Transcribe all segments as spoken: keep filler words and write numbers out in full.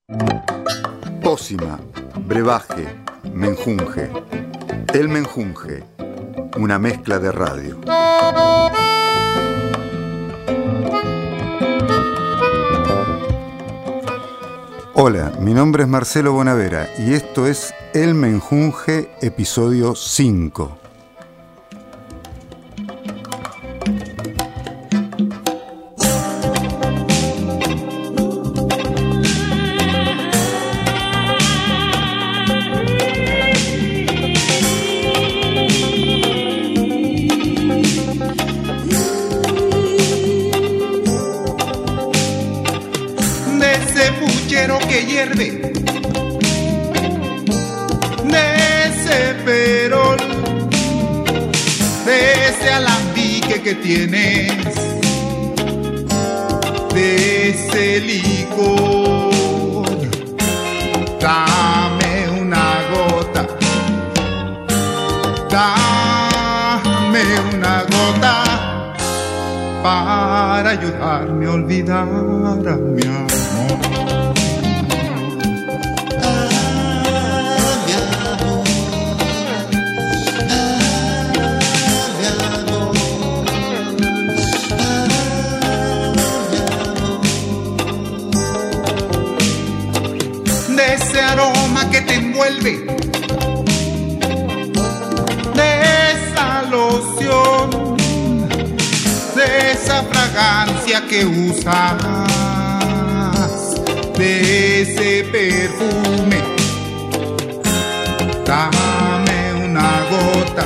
Pócima, brebaje, menjunje. El menjunje, una mezcla de radio. Hola, mi nombre es Marcelo Bonavera y esto es El Menjunje, episodio cinco. Que hierve de ese perol, de ese alambique que tienes, de ese licor, dame una gota, dame una gota para ayudarme a olvidar a mi amor. Que te envuelve, de esa loción, de esa fragancia que usas, de ese perfume, dame una gota,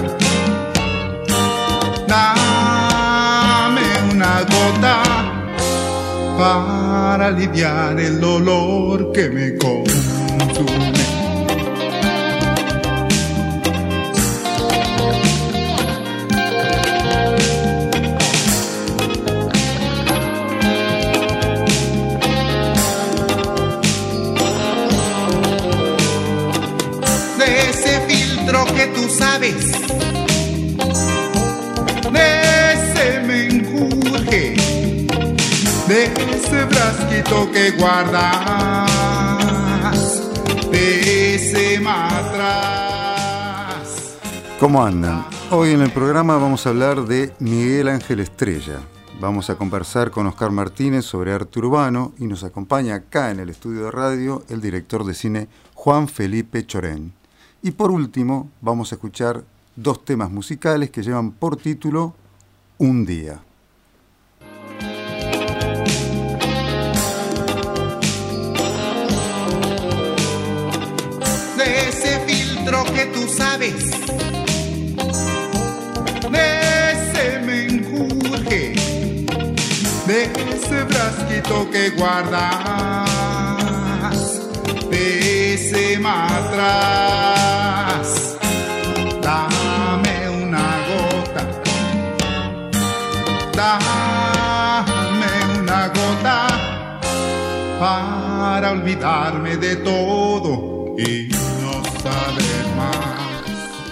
dame una gota para aliviar el dolor que me consume. Que tú sabes, de ese menjunje, de ese frasquito que guardas, de ese matraz. ¿Cómo andan? Hoy en el programa vamos a hablar de Miguel Ángel Estrella. Vamos a conversar con Oscar Martínez sobre arte urbano y nos acompaña acá en el estudio de radio el director de cine Juan Felipe Chorén. Y por último, vamos a escuchar dos temas musicales que llevan por título Un día. De ese filtro que tú sabes, de ese menjunje, de ese frasquito que guardas, de ese matraz, dame una gota, dame una gota para olvidarme de todo y no saber más.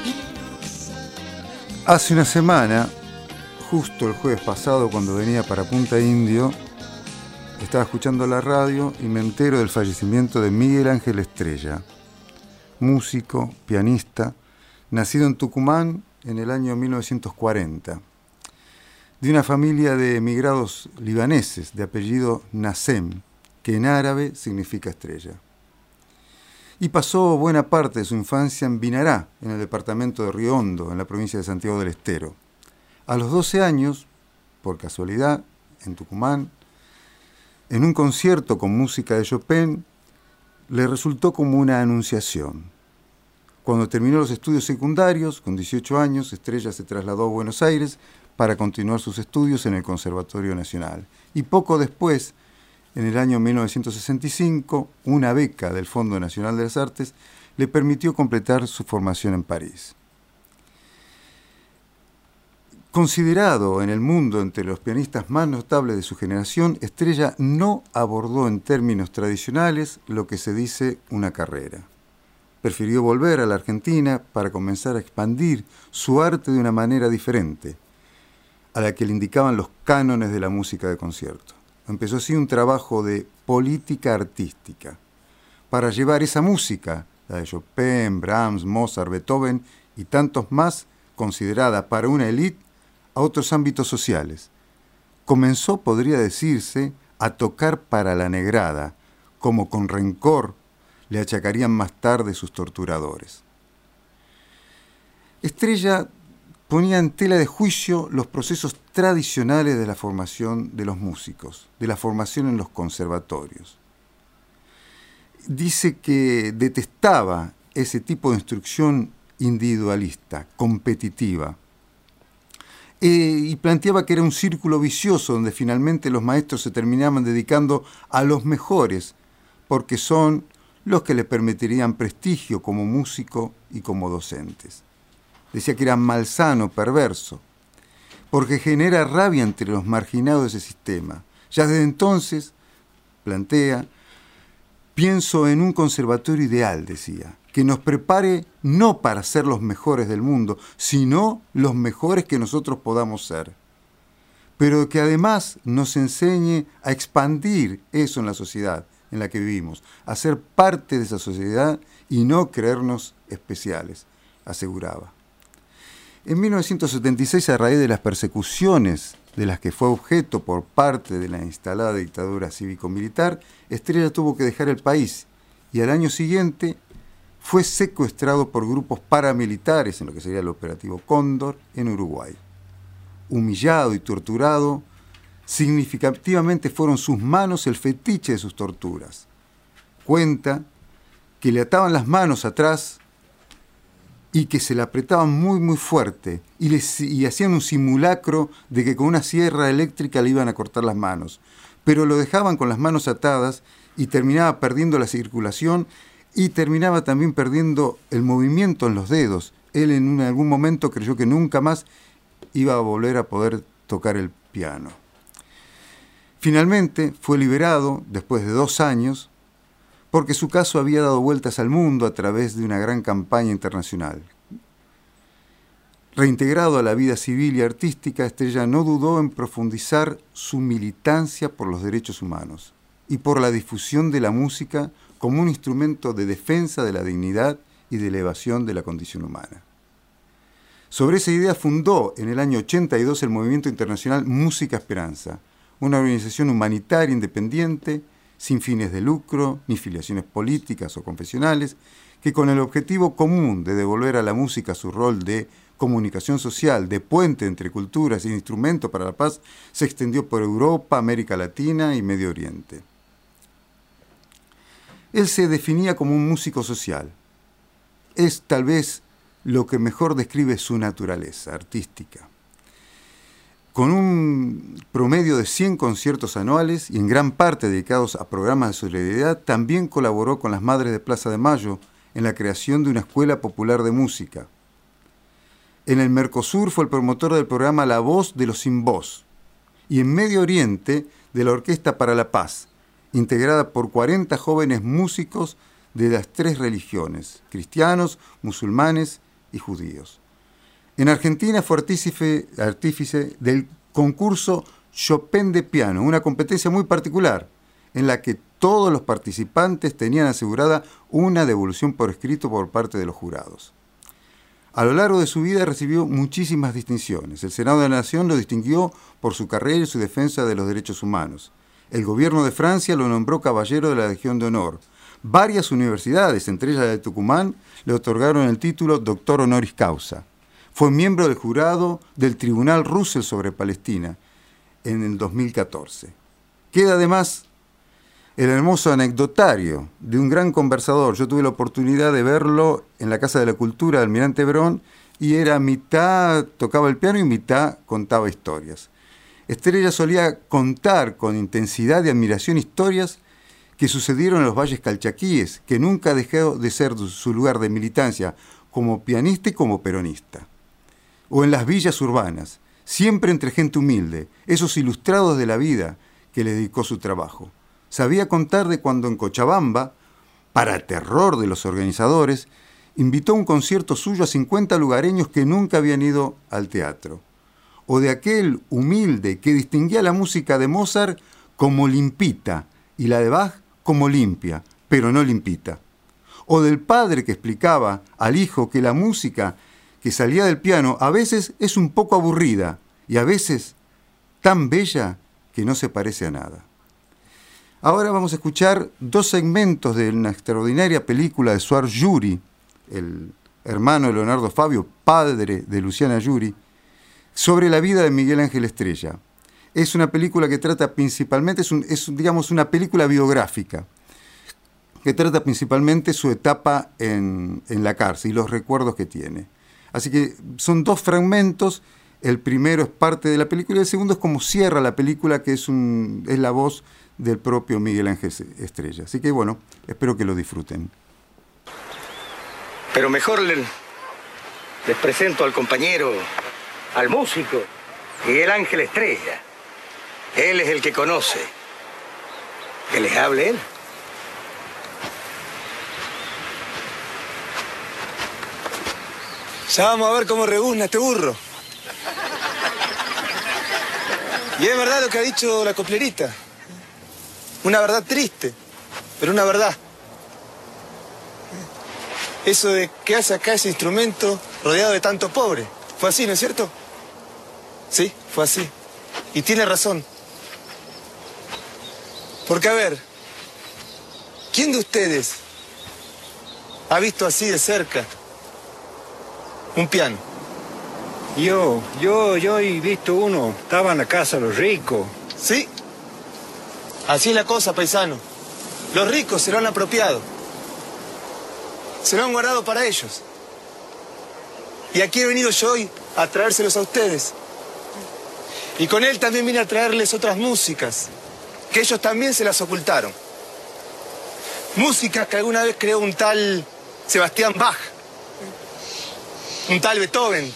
Hace una semana, justo el jueves pasado cuando venía para Punta Indio, estaba escuchando la radio y me entero del fallecimiento de Miguel Ángel Estrella, músico, pianista, nacido en Tucumán en el año mil novecientos cuarenta, de una familia de emigrados libaneses de apellido Nassem, que en árabe significa estrella. Y pasó buena parte de su infancia en Vinará, en el departamento de Río Hondo, en la provincia de Santiago del Estero. A los doce años, por casualidad, en Tucumán, en un concierto con música de Chopin, le resultó como una anunciación. Cuando terminó los estudios secundarios, con dieciocho años, Estrella se trasladó a Buenos Aires para continuar sus estudios en el Conservatorio Nacional. Y poco después, en el año mil novecientos sesenta y cinco, una beca del Fondo Nacional de las Artes le permitió completar su formación en París. Considerado en el mundo entre los pianistas más notables de su generación, Estrella no abordó en términos tradicionales lo que se dice una carrera. Prefirió volver a la Argentina para comenzar a expandir su arte de una manera diferente, a la que le indicaban los cánones de la música de concierto. Empezó así un trabajo de política artística, para llevar esa música, la de Chopin, Brahms, Mozart, Beethoven y tantos más, considerada para una élite, a otros ámbitos sociales. Comenzó, podría decirse, a tocar para la negrada, como con rencor le achacarían más tarde sus torturadores. Estrella ponía en tela de juicio los procesos tradicionales de la formación de los músicos, de la formación en los conservatorios. Dice que detestaba ese tipo de instrucción individualista, competitiva, eh, y planteaba que era un círculo vicioso donde finalmente los maestros se terminaban dedicando a los mejores, porque son los que les permitirían prestigio como músico y como docentes. Decía que era malsano, perverso, porque genera rabia entre los marginados de ese sistema. Ya desde entonces, plantea, pienso en un conservatorio ideal, decía, que nos prepare no para ser los mejores del mundo, sino los mejores que nosotros podamos ser, pero que además nos enseñe a expandir eso en la sociedad en la que vivimos, a ser parte de esa sociedad y no creernos especiales, aseguraba. En mil novecientos setenta y seis, a raíz de las persecuciones de las que fue objeto por parte de la instalada dictadura cívico-militar, Estrella tuvo que dejar el país y al año siguiente fue secuestrado por grupos paramilitares en lo que sería el operativo Cóndor en Uruguay. Humillado y torturado, significativamente fueron sus manos el fetiche de sus torturas. Cuenta que le ataban las manos atrás y que se le apretaban muy muy fuerte y, les, y hacían un simulacro de que con una sierra eléctrica le iban a cortar las manos, pero lo dejaban con las manos atadas y terminaba perdiendo la circulación y terminaba también perdiendo el movimiento en los dedos. Él en un, algún momento creyó que nunca más iba a volver a poder tocar el piano. Finalmente fue liberado después de dos años porque su caso había dado vueltas al mundo a través de una gran campaña internacional. Reintegrado a la vida civil y artística, Estrella no dudó en profundizar su militancia por los derechos humanos y por la difusión de la música como un instrumento de defensa de la dignidad y de elevación de la condición humana. Sobre esa idea fundó en el año ochenta y dos el movimiento internacional Música Esperanza, una organización humanitaria independiente, sin fines de lucro, ni filiaciones políticas o confesionales, que con el objetivo común de devolver a la música su rol de comunicación social, de puente entre culturas y de instrumento para la paz, se extendió por Europa, América Latina y Medio Oriente. Él se definía como un músico social. Es tal vez lo que mejor describe su naturaleza artística. Con un promedio de cien conciertos anuales y en gran parte dedicados a programas de solidaridad, también colaboró con las Madres de Plaza de Mayo en la creación de una escuela popular de música. En el Mercosur fue el promotor del programa La Voz de los Sin Voz y en Medio Oriente de la Orquesta para la Paz, integrada por cuarenta jóvenes músicos de las tres religiones, cristianos, musulmanes y judíos. En Argentina fue artífice, artífice del concurso Chopin de piano, una competencia muy particular, en la que todos los participantes tenían asegurada una devolución por escrito por parte de los jurados. A lo largo de su vida recibió muchísimas distinciones. El Senado de la Nación lo distinguió por su carrera y su defensa de los derechos humanos. El gobierno de Francia lo nombró caballero de la Legión de Honor. Varias universidades, entre ellas la de Tucumán, le otorgaron el título doctor honoris causa. Fue miembro del jurado del Tribunal Russell sobre Palestina en el dos mil catorce. Queda además el hermoso anecdotario de un gran conversador. Yo tuve la oportunidad de verlo en la Casa de la Cultura de Almirante Brown y era mitad tocaba el piano y mitad contaba historias. Estrella solía contar con intensidad y admiración historias que sucedieron en los valles calchaquíes, que nunca dejó de ser su lugar de militancia como pianista y como peronista. O en las villas urbanas, siempre entre gente humilde, esos ilustrados de la vida que le dedicó su trabajo. Sabía contar de cuando en Cochabamba, para terror de los organizadores, invitó a un concierto suyo a cincuenta lugareños que nunca habían ido al teatro. O de aquel humilde que distinguía la música de Mozart como limpita y la de Bach como limpia, pero no limpita. O del padre que explicaba al hijo que la música que salía del piano a veces es un poco aburrida y a veces tan bella que no se parece a nada. Ahora vamos a escuchar dos segmentos de una extraordinaria película de Suor Giuri, el hermano de Leonardo Fabio, padre de Luciana Giuri, sobre la vida de Miguel Ángel Estrella. Es una película que trata principalmente, es, un, es digamos una película biográfica, que trata principalmente su etapa en, en la cárcel y los recuerdos que tiene. Así que son dos fragmentos, el primero es parte de la película y el segundo es como cierra la película, que es, un, es la voz del propio Miguel Ángel Estrella. Así que bueno, espero que lo disfruten. Pero mejor les, les presento al compañero, al músico, Miguel Ángel Estrella. Él es el que conoce. Que les hable él. Ya vamos a ver cómo rebuzna este burro. Y es verdad lo que ha dicho la coplerita. Una verdad triste, pero una verdad. Eso de qué hace acá ese instrumento rodeado de tanto pobre. Fue así, ¿no es cierto? Sí, fue así. Y tiene razón. Porque, a ver, ¿quién de ustedes ha visto así de cerca un piano? Yo, yo, yo he visto uno. Estaba en la casa de los ricos. Sí. Así es la cosa, paisano. Los ricos se lo han apropiado. Se lo han guardado para ellos. Y aquí he venido yo hoy a traérselos a ustedes. Y con él también vine a traerles otras músicas, que ellos también se las ocultaron. Músicas que alguna vez creó un tal Sebastián Bach, un tal Beethoven.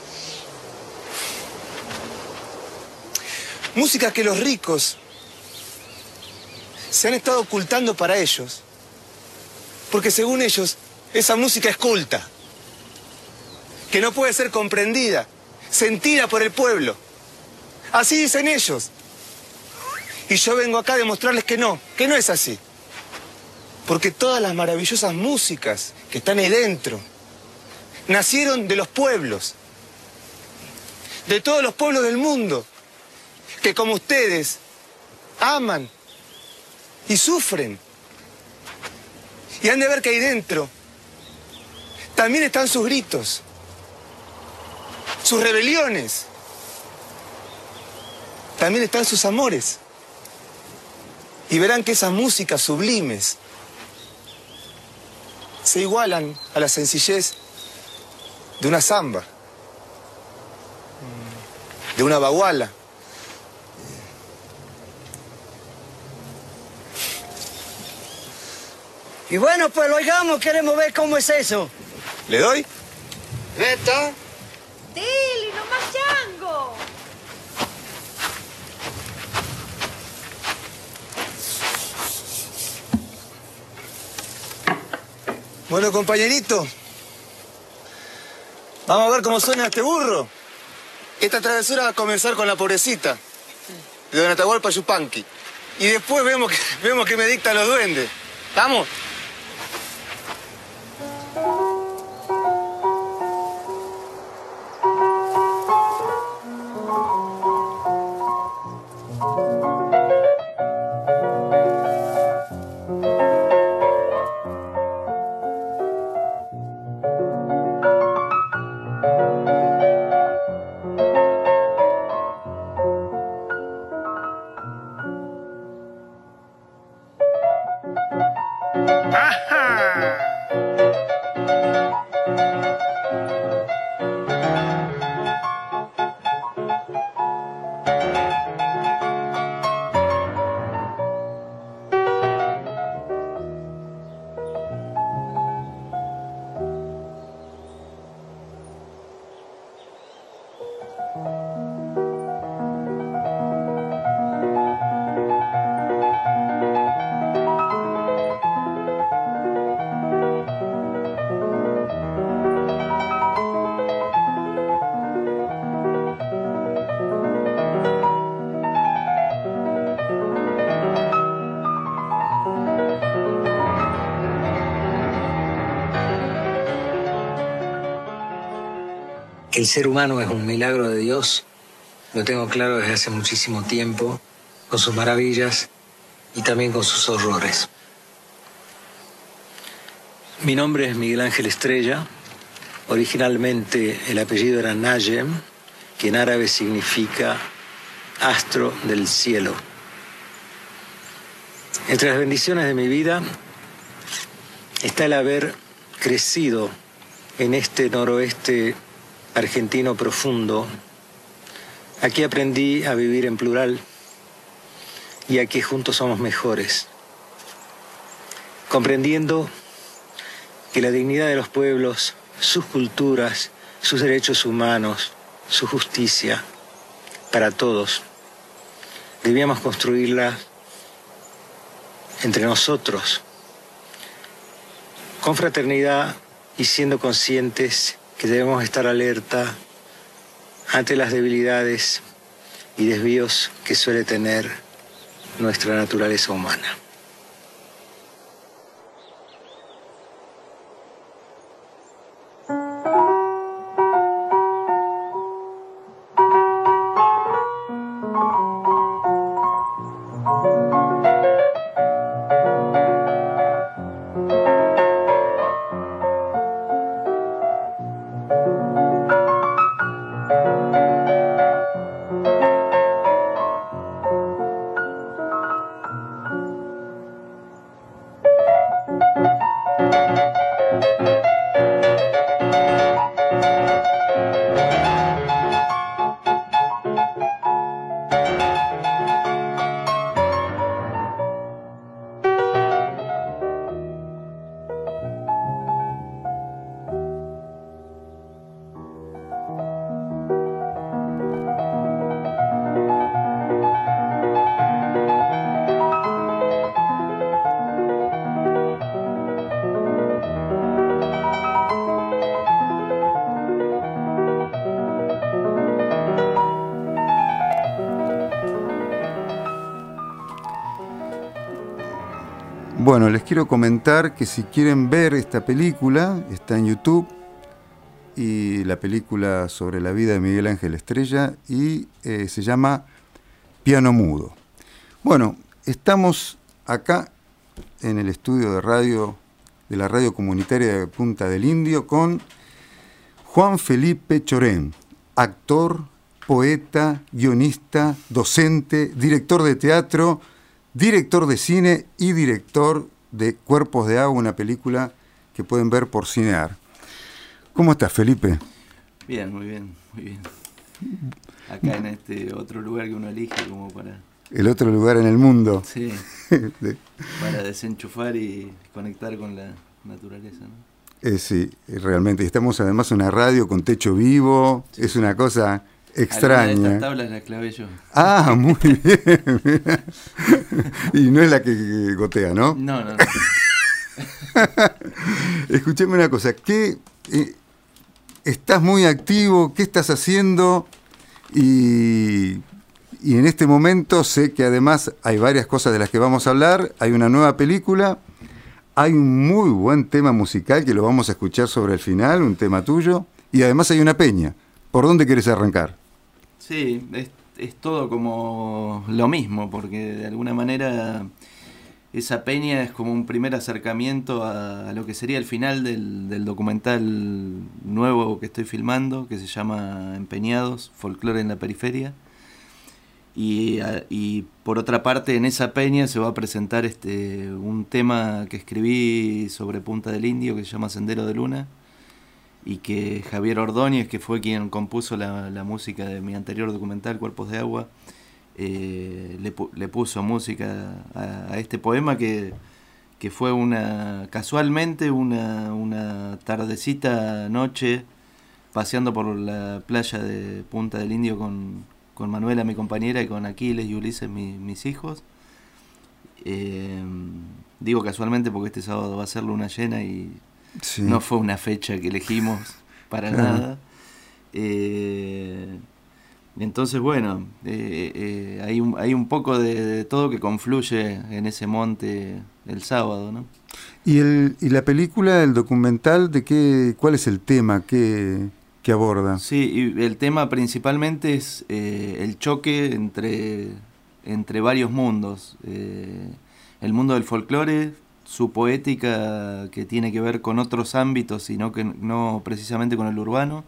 Músicas que los ricos se han estado ocultando para ellos, porque según ellos, esa música es culta, que no puede ser comprendida, sentida por el pueblo. Así dicen ellos. Y yo vengo acá a demostrarles que no, que no es así. Porque todas las maravillosas músicas que están ahí dentro nacieron de los pueblos, de todos los pueblos del mundo, que como ustedes aman y sufren. Y han de ver que ahí dentro también están sus gritos, sus rebeliones, también están sus amores. Y verán que esas músicas sublimes se igualan a la sencillez de una samba, de una baguala. Y bueno, pues lo oigamos, queremos ver cómo es eso. ¿Le doy? ¿Neta? Dile, no más chango. Bueno, compañerito, vamos a ver cómo suena este burro. Esta travesura va a comenzar con la pobrecita de Don Atahualpa Yupanqui. Y después vemos que, vemos que me dictan los duendes. ¿Vamos? que el ser humano es un milagro de Dios, lo tengo claro desde hace muchísimo tiempo, con sus maravillas y también con sus horrores. Mi nombre es Miguel Ángel Estrella. Originalmente el apellido era Najem, que en árabe significa astro del cielo. Entre las bendiciones de mi vida está el haber crecido en este noroeste argentino profundo. Aquí aprendí a vivir en plural y aquí juntos somos mejores, comprendiendo que la dignidad de los pueblos, sus culturas, sus derechos humanos, su justicia, para todos, debíamos construirla entre nosotros, con fraternidad y siendo conscientes que debemos estar alerta ante las debilidades y desvíos que suele tener nuestra naturaleza humana. Bueno, les quiero comentar que si quieren ver esta película, está en YouTube, y la película sobre la vida de Miguel Ángel Estrella, y eh, se llama Piano Mudo. Bueno, estamos acá en el estudio de radio de la radio comunitaria de Punta del Indio con Juan Felipe Chorén, actor, poeta, guionista, docente, director de teatro, director de cine y director de Cuerpos de Agua, una película que pueden ver por Cinear. ¿Cómo estás, Felipe? Bien, muy bien, muy bien. Acá en este otro lugar que uno elige como para... El otro lugar en el mundo. Sí, para desenchufar y conectar con la naturaleza, ¿no? Eh, sí, realmente. Estamos además en una radio con techo vivo, sí. Es una cosa... extraña. Alguna de estas tablas la clavé yo. Ah, muy bien. Y no es la que gotea, ¿no? No, no, no. Escúchame una cosa, ¿qué eh, estás muy activo? ¿Qué estás haciendo? Y, y en este momento sé que además hay varias cosas de las que vamos a hablar. Hay una nueva película, hay un muy buen tema musical que lo vamos a escuchar sobre el final, un tema tuyo, y además hay una peña. ¿Por dónde querés arrancar? Sí, es, es todo como lo mismo, porque de alguna manera esa peña es como un primer acercamiento a, a lo que sería el final del, del documental nuevo que estoy filmando, que se llama Empeñados, Folclore en la Periferia. Y, a, y por otra parte, en esa peña se va a presentar este un tema que escribí sobre Punta del Indio, que se llama Sendero de Luna, y que Javier Ordóñez, que fue quien compuso la, la música de mi anterior documental, Cuerpos de Agua, eh, le, le puso música a, a este poema que, que fue una casualmente una, una tardecita noche paseando por la playa de Punta del Indio con, con Manuela, mi compañera, y con Aquiles y Ulises, mi, mis hijos. Eh, digo casualmente porque este sábado va a ser luna llena y sí. No fue una fecha que elegimos para claro. nada. Eh, entonces, bueno, eh, eh, hay, un, hay un poco de, de todo que confluye en ese monte el sábado, ¿no? ¿Y, el, y la película, el documental, de qué, cuál es el tema? ¿Qué, que aborda. Sí, y el tema principalmente es eh, el choque entre, entre varios mundos. Eh, el mundo del folclore, su poética que tiene que ver con otros ámbitos y no, que, no precisamente con el urbano.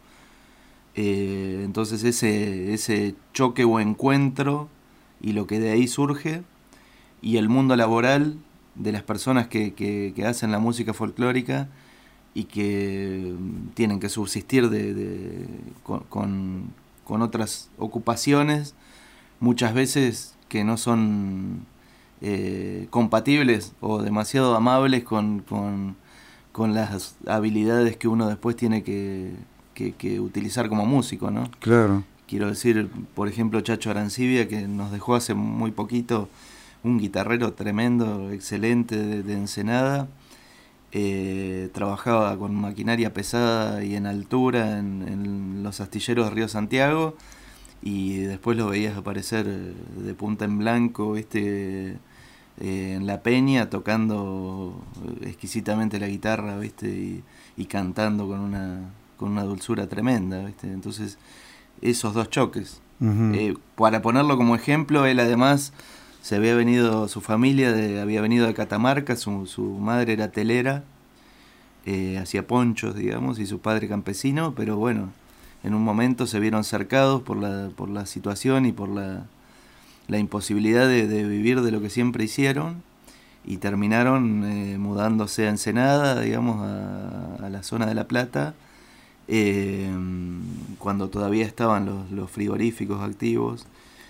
Eh, entonces ese, ese choque o encuentro y lo que de ahí surge, y el mundo laboral de las personas que, que, que hacen la música folclórica y que tienen que subsistir de, de, con, con, con otras ocupaciones, muchas veces que no son eh, compatibles o demasiado amables con, con, con las habilidades que uno después tiene que, que, que utilizar como músico, ¿no? Claro. Quiero decir, por ejemplo, Chacho Arancibia, que nos dejó hace muy poquito, un guitarrero tremendo, excelente de, de Ensenada. Eh, trabajaba con maquinaria pesada y en altura en, en los astilleros de Río Santiago, y después lo veías aparecer de punta en blanco, ¿viste? Eh, en La Peña, tocando exquisitamente la guitarra, ¿viste? Y, y cantando con una, con una dulzura tremenda, ¿viste? Entonces, esos dos choques. Uh-huh. Eh, para ponerlo como ejemplo, él además se había venido, su familia de, había venido de Catamarca, su, su madre era telera, eh, hacía ponchos, digamos, y su padre campesino, pero bueno, en un momento se vieron cercados por la, por la situación y por la, la imposibilidad de, de vivir de lo que siempre hicieron, y terminaron eh, mudándose a Ensenada, digamos, a, a la zona de La Plata, eh, cuando todavía estaban los, los frigoríficos activos,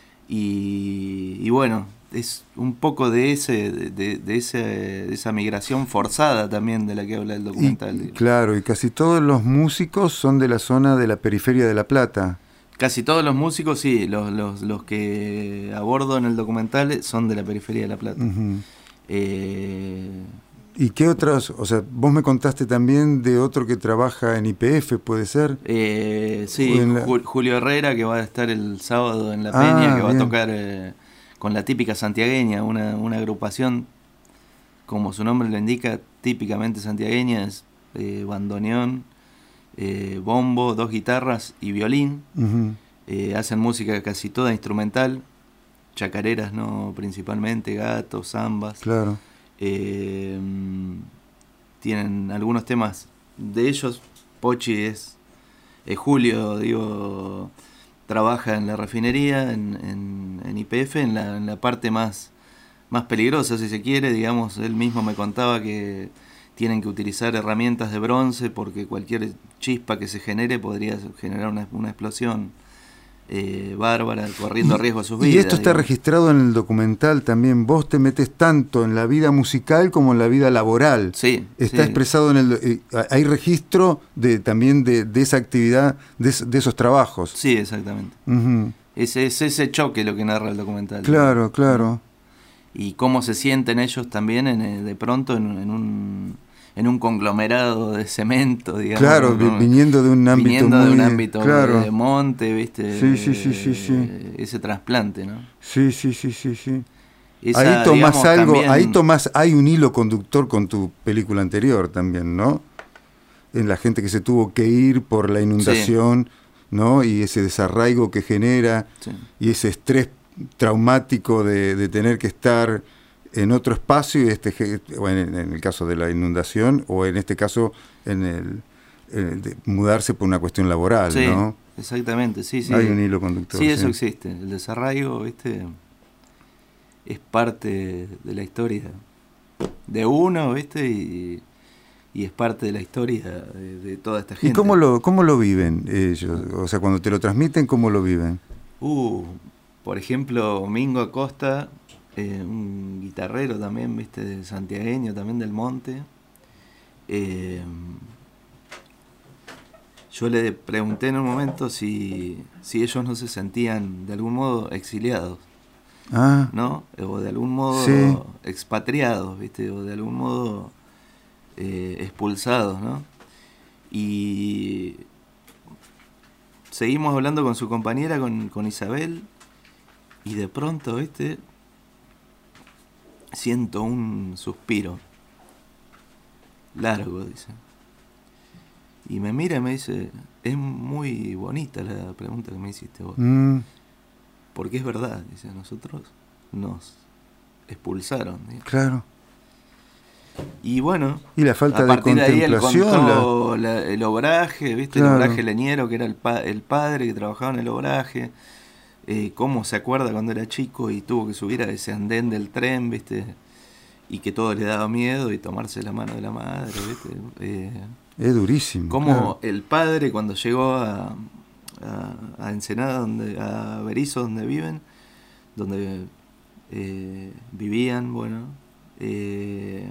y, y bueno, es un poco de ese de, de, ese, de esa migración forzada también de la que habla el documental. Y, claro, y casi todos los músicos son de la zona de la periferia de La Plata. Casi todos los músicos, sí, los, los, los que abordo en el documental son de la periferia de La Plata. Uh-huh. Eh... ¿Y qué otros? O sea, vos me contaste también de otro que trabaja en Y P F, ¿puede ser? Eh, sí, la... Julio Herrera, que va a estar el sábado en La ah, Peña, que va bien. a tocar eh, con la típica santiagueña, una, una agrupación, como su nombre lo indica, típicamente santiagueña, es eh, bandoneón, eh, bombo, dos guitarras y violín. Uh-huh. Eh, hacen música casi toda instrumental, chacareras, ¿no? Principalmente, gatos, zambas. Claro. Eh, tienen algunos temas de ellos. Pochi es, es Julio, digo, trabaja en la refinería, en, en, en Y P F, en la, en la parte más, más peligrosa, si se quiere, digamos. Él mismo me contaba que tienen que utilizar herramientas de bronce porque cualquier chispa que se genere podría generar una, una explosión Eh, bárbara, corriendo y, riesgo a sus vidas. Y esto está digamos. registrado en el documental también. Vos te metes tanto en la vida musical como en la vida laboral. Sí. Está sí. expresado en el... Eh, hay registro de también de, de esa actividad, de, de esos trabajos. Sí, exactamente. Uh-huh. Es, es ese choque lo que narra el documental. Claro, ¿no? claro. Y cómo se sienten ellos también en, de pronto en, en un... en un conglomerado de cemento, digamos. Claro, ¿no? viniendo de un ámbito viniendo muy... de un ámbito claro. de monte, ¿viste? Sí, sí, sí, sí, sí. Ese trasplante, ¿no? Sí, sí, sí, sí, sí. Esa, ahí tomás digamos, algo, también... ahí tomás, hay un hilo conductor con tu película anterior también, ¿no? En la gente que se tuvo que ir por la inundación, sí. ¿no? Y ese desarraigo que genera, sí. Y ese estrés traumático de, de tener que estar en otro espacio, y este, bueno, en el caso de la inundación, o en este caso en el, el de mudarse por una cuestión laboral, sí, ¿no? Exactamente, sí, sí. Hay un hilo conductor. Sí, eso sí. existe. El desarraigo, ¿viste? Es parte de la historia de uno, ¿viste? Y, y es parte de la historia de, de toda esta gente. ¿Y cómo lo, cómo lo viven ellos? O sea, cuando te lo transmiten, ¿cómo lo viven? Uh, por ejemplo, Mingo Acosta... Eh, un guitarrero también, viste, santiagueño, también del monte. Eh, yo le pregunté en un momento si, si ellos no se sentían de algún modo exiliados, ah, ¿no? O de algún modo sí. expatriados, viste, o de algún modo eh, expulsados, ¿no? Y seguimos hablando con su compañera, con, con Isabel, y de pronto, viste, siento un suspiro largo, dice. Y me mira y me dice, es muy bonita la pregunta que me hiciste vos. Mm. Porque es verdad, dice, nosotros nos expulsaron. Dice. Claro. Y bueno, y la falta a partir de de ahí él contemplación, contó la... La, el obraje, ¿viste? Claro. El obraje leñero, que era el, pa, el padre que trabajaba en el obraje. Eh, cómo se acuerda cuando era chico y tuvo que subir a ese andén del tren, ¿viste? Y que todo le daba miedo y tomarse la mano de la madre, ¿viste? Eh, es durísimo. Cómo claro. el padre cuando llegó a, a, a Ensenada, donde, a Berisso, donde viven, donde eh, vivían, bueno, eh,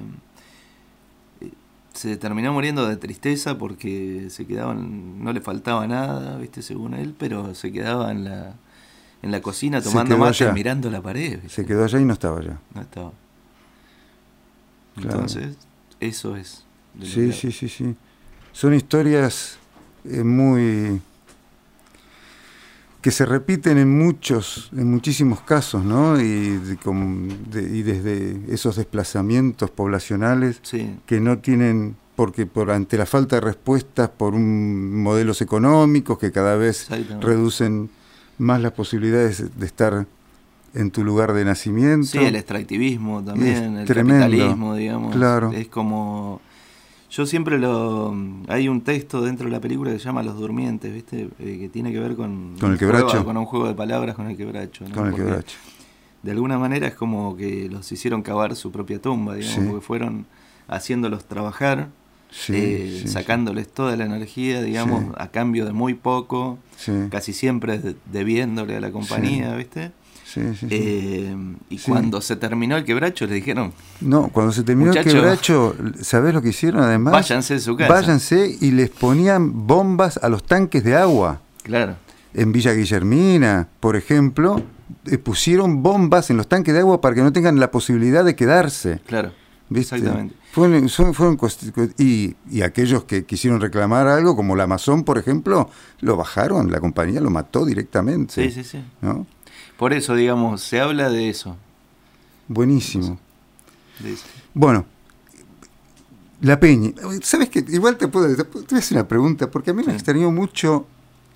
se terminó muriendo de tristeza porque se quedaban, no le faltaba nada, ¿viste? Según él, pero se quedaba en la en la cocina tomando mate mirando la pared, ¿viste? Se quedó allá y no estaba allá. No estaba. Claro. Entonces, eso es. Sí, sí, sí, sí. Son historias eh, muy... que se repiten en muchos, en muchísimos casos, ¿no? Y, de, como de, y desde esos desplazamientos poblacionales sí. que no tienen, porque por ante la falta de respuestas, por un modelos económicos que cada vez reducen más las posibilidades de estar en tu lugar de nacimiento. Sí, el extractivismo también, el tremendo, capitalismo, digamos. Claro. Es como... Yo siempre lo... Hay un texto dentro de la película que se llama Los Durmientes, ¿viste? Eh, que tiene que ver con... Con el quebracho. Juego, con un juego de palabras con el quebracho, ¿no? Con el porque quebracho. De alguna manera es como que los hicieron cavar su propia tumba, digamos, sí. porque fueron haciéndolos trabajar, sí, eh, sí, sacándoles sí. toda la energía, digamos, sí. a cambio de muy poco, sí. casi siempre debiéndole a la compañía, sí. ¿viste? Sí, sí, sí. Eh, y sí. cuando se terminó el quebracho le dijeron... No, cuando se terminó el quebracho, ¿sabés lo que hicieron además? Váyanse de su casa. Váyanse y les ponían bombas a los tanques de agua. Claro. En Villa Guillermina, por ejemplo, eh, pusieron bombas en los tanques de agua para que no tengan la posibilidad de quedarse. Claro, ¿viste? exactamente. Fueron, fueron, fueron y, y aquellos que quisieron reclamar algo, como la Amazon, por ejemplo, lo bajaron, la compañía lo mató directamente. Sí, sí, sí. ¿No? Por eso, digamos, se habla de eso. Buenísimo. De eso. Bueno, La Peña. ¿Sabes qué? Igual te puedo, te voy a hacer una pregunta, porque a mí sí. me extrañó mucho...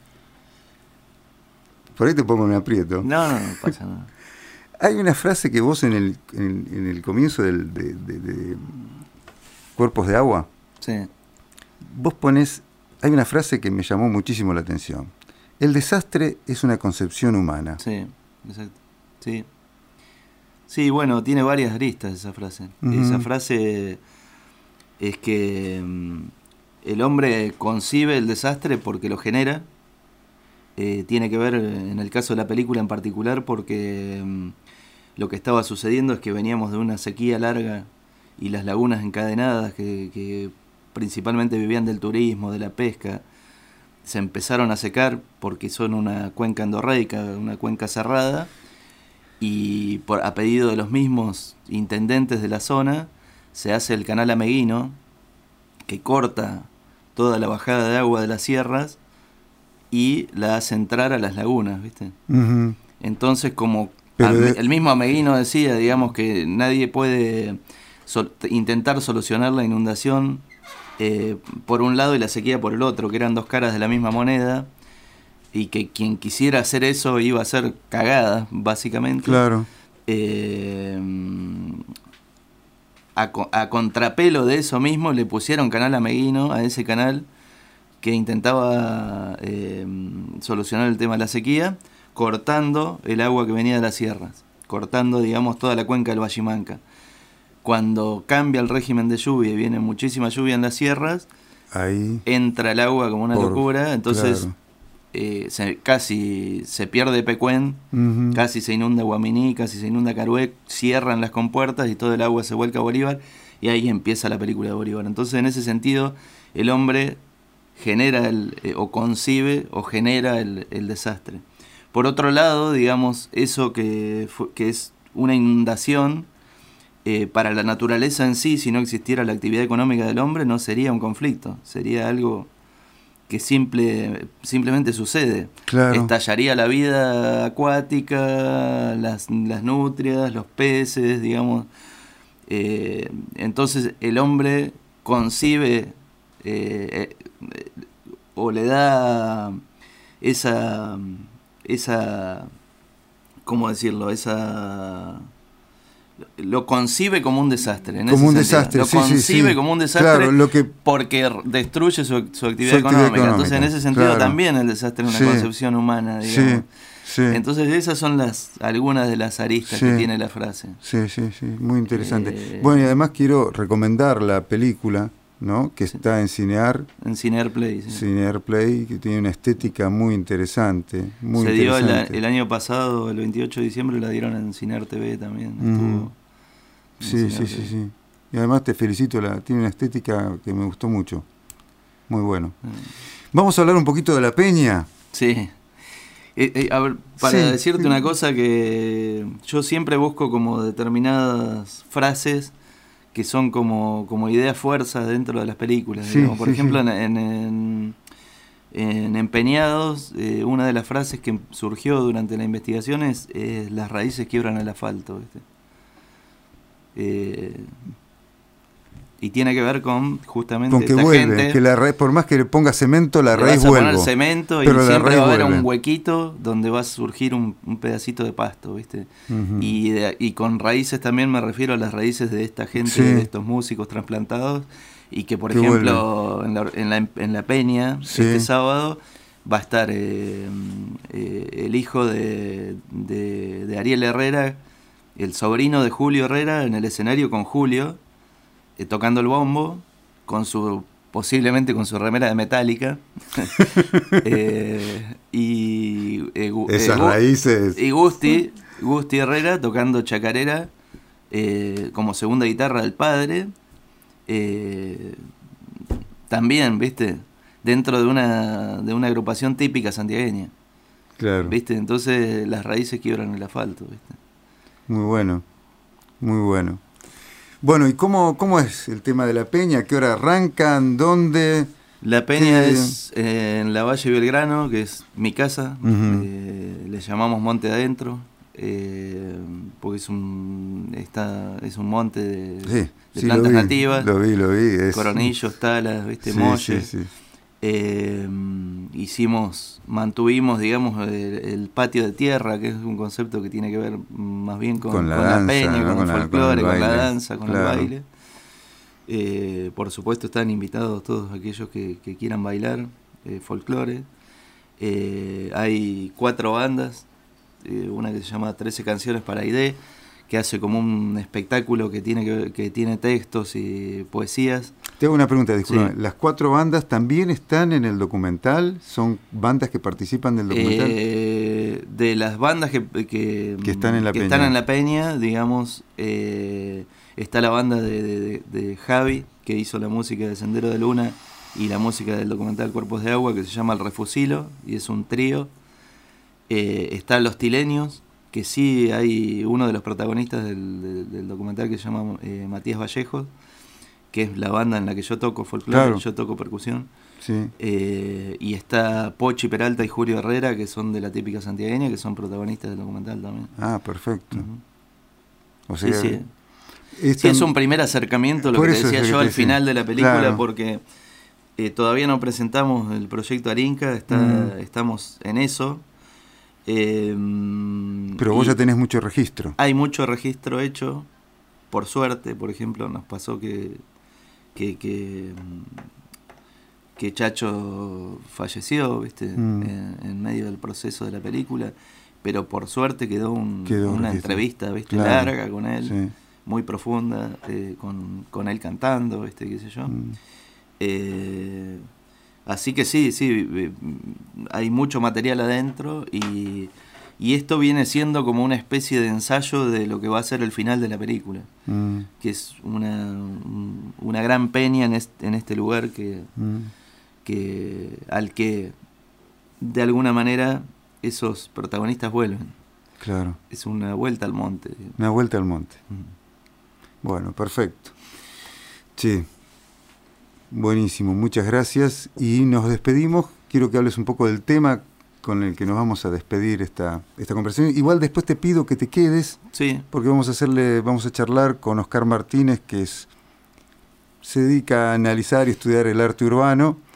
Por ahí te pongo en aprieto. No, no, no pasa nada. Hay una frase que vos en el, en, en el comienzo del, de, de, de Cuerpos de Agua, sí. vos ponés... Hay una frase que me llamó muchísimo la atención. El desastre es una concepción humana. Sí. Exacto. Sí. Sí, bueno, tiene varias aristas esa frase. Uh-huh. Esa frase es que um, el hombre concibe el desastre porque lo genera. Eh, tiene que ver, en el caso de la película en particular, porque um, lo que estaba sucediendo es que veníamos de una sequía larga y las lagunas encadenadas que, que principalmente vivían del turismo, de la pesca, se empezaron a secar porque son una cuenca endorreica, una cuenca cerrada, y por, a pedido de los mismos intendentes de la zona se hace el canal Ameguino, que corta toda la bajada de agua de las sierras y la hace entrar a las lagunas, ¿viste? Uh-huh. Entonces, como a, de... el mismo Ameguino decía, digamos, que nadie puede sol, intentar solucionar la inundación Eh, por un lado y la sequía por el otro, que eran dos caras de la misma moneda, y que quien quisiera hacer eso iba a ser cagada, básicamente. Claro. Eh, a, a contrapelo de eso mismo le pusieron canal Ameguino a ese canal que intentaba eh, solucionar el tema de la sequía, cortando el agua que venía de las sierras, cortando, digamos, toda la cuenca del Vallimanca. Cuando cambia el régimen de lluvia y viene muchísima lluvia en las sierras, ahí entra el agua como una por, locura, entonces claro. eh, se, casi se pierde Pecuén, uh-huh. casi se inunda Guaminí, casi se inunda Carué, cierran las compuertas y todo el agua se vuelca a Bolívar, y ahí empieza la película de Bolívar. Entonces, en ese sentido, el hombre genera el, eh, o concibe o genera el, el desastre. Por otro lado, digamos, eso que, fue, que es una inundación, Eh, para la naturaleza en sí, si no existiera la actividad económica del hombre, no sería un conflicto, sería algo que simple, simplemente sucede. Claro. Estallaría la vida acuática, las, las nutrias, los peces, digamos. Eh, entonces el hombre concibe eh, o le da esa, esa, ¿cómo decirlo? Esa... Lo concibe como un desastre. En como un ese desastre, Lo sí, concibe sí, sí. como un desastre claro, lo que... porque destruye su, su, actividad, su actividad económica. económica. Entonces, en ese sentido, claro. también el desastre es una sí. concepción humana, digamos. Sí, sí. Entonces, esas son las algunas de las aristas sí. que tiene la frase. Sí, sí, sí, muy interesante. Eh... Bueno, y además quiero recomendar la película, ¿no? Que sí. está en Cinear. En Cinear Play, sí. Cinear Play, que tiene una estética muy interesante. Muy Se dio interesante. el, el año pasado, el veintiocho de diciembre, la dieron en Cinear T V también. Estuvo... Mm. Sí, sí, sí, sí. Y además te felicito, la, tiene una estética que me gustó mucho. Muy bueno. Vamos a hablar un poquito de La Peña. Sí. Eh, eh, a ver, para sí. decirte una cosa, que yo siempre busco como determinadas frases que son como, como ideas fuerzas dentro de las películas. Sí, digamos. Por sí, ejemplo, sí. en, en, en Empeñados, eh, una de las frases que surgió durante la investigación es eh, las raíces quiebran el asfalto, ¿viste? Eh, y tiene que ver con justamente con que esta vuelve, gente, que la raíz, por más que le ponga cemento, la le raíz vas a vuelve. poner cemento y pero siempre va a haber vuelve. un huequito donde va a surgir un, un pedacito de pasto, ¿viste? Uh-huh. Y, de, y con raíces también me refiero a las raíces de esta gente, sí. de estos músicos trasplantados, y que por que ejemplo en la, en, la, en la Peña, sí. este sábado, va a estar eh, eh, el hijo de, de, de Ariel Herrera, el sobrino de Julio Herrera, en el escenario con Julio, eh, tocando el bombo, con su posiblemente con su remera de Metallica. eh, y eh, esas eh, raíces. Y Gusti, Gusti Herrera tocando chacarera eh, como segunda guitarra del padre. Eh, también, ¿viste? Dentro de una, de una agrupación típica santiagueña. Claro. ¿Viste? Entonces las raíces quiebran el asfalto, ¿viste? Muy bueno, muy bueno. Bueno, ¿y cómo, cómo es el tema de La Peña? ¿Qué hora arrancan? ¿Dónde? La Peña ¿Qué? es eh, en la Valle Belgrano, que es mi casa. Uh-huh. eh, le llamamos Monte Adentro, eh, porque es un está es un monte de, sí, de sí, plantas lo vi, nativas. Lo vi, lo vi. Es... Coronillos, talas, ¿viste? Sí, Molle. sí, sí. Eh, hicimos, mantuvimos, digamos, el, el patio de tierra, que es un concepto que tiene que ver más bien con, con la, con danza, la peña, ¿no? con, con el la, folclore, con, con, el la danza, con claro. el baile. Eh, por supuesto están invitados todos aquellos que, que quieran bailar eh, folclore. Eh, hay cuatro bandas, eh, una que se llama trece canciones para Aide, que hace como un espectáculo que tiene que, que tiene textos y poesías. Te hago una pregunta, disculpa. Sí. ¿Las cuatro bandas también están en el documental? ¿Son bandas que participan del documental? Eh, de las bandas que, que, que están en la que Peña, están en la Peña, digamos, eh, está la banda de, de, de Javi, que hizo la música de Sendero de Luna y la música del documental Cuerpos de Agua, que se llama El Refusilo, y es un trío. Eh, están Los Tilenios, que sí hay uno de los protagonistas del, del, del documental que se llama eh, Matías Vallejos, que es la banda en la que yo toco folclore, claro. yo toco percusión. Sí. Eh, y está Pochi Peralta y Julio Herrera, que son de la típica santiagueña, que son protagonistas del documental también. Ah, perfecto. Uh-huh. O sea, sí, sí. Es, sí, es un primer acercamiento, lo que te decía yo al decía. final de la película, claro. porque eh, todavía no presentamos el proyecto Arinca, está, mm. estamos en eso. Eh, Pero vos ya tenés mucho registro. Hay mucho registro hecho, por suerte. Por ejemplo, nos pasó que que, que, que Chacho falleció, ¿viste? Mm. En, en medio del proceso de la película, pero por suerte quedó, un, quedó una registro. entrevista, ¿viste? Claro. Larga con él, sí. Muy profunda, eh, con, con él cantando, ¿viste? Qué sé yo. Mm. Eh, así que sí, sí, hay mucho material adentro y, y esto viene siendo como una especie de ensayo de lo que va a ser el final de la película, mm. que es una, una gran peña en este, en este lugar que, mm. que al que de alguna manera esos protagonistas vuelven. Claro. Es una vuelta al monte. Una vuelta al monte. Mm. Bueno, perfecto. Sí. Buenísimo, muchas gracias y nos despedimos. Quiero que hables un poco del tema con el que nos vamos a despedir esta, esta conversación. Igual después te pido que te quedes, sí. porque vamos a hacerle, vamos a charlar con Oscar Martínez, que es, se dedica a analizar y estudiar el arte urbano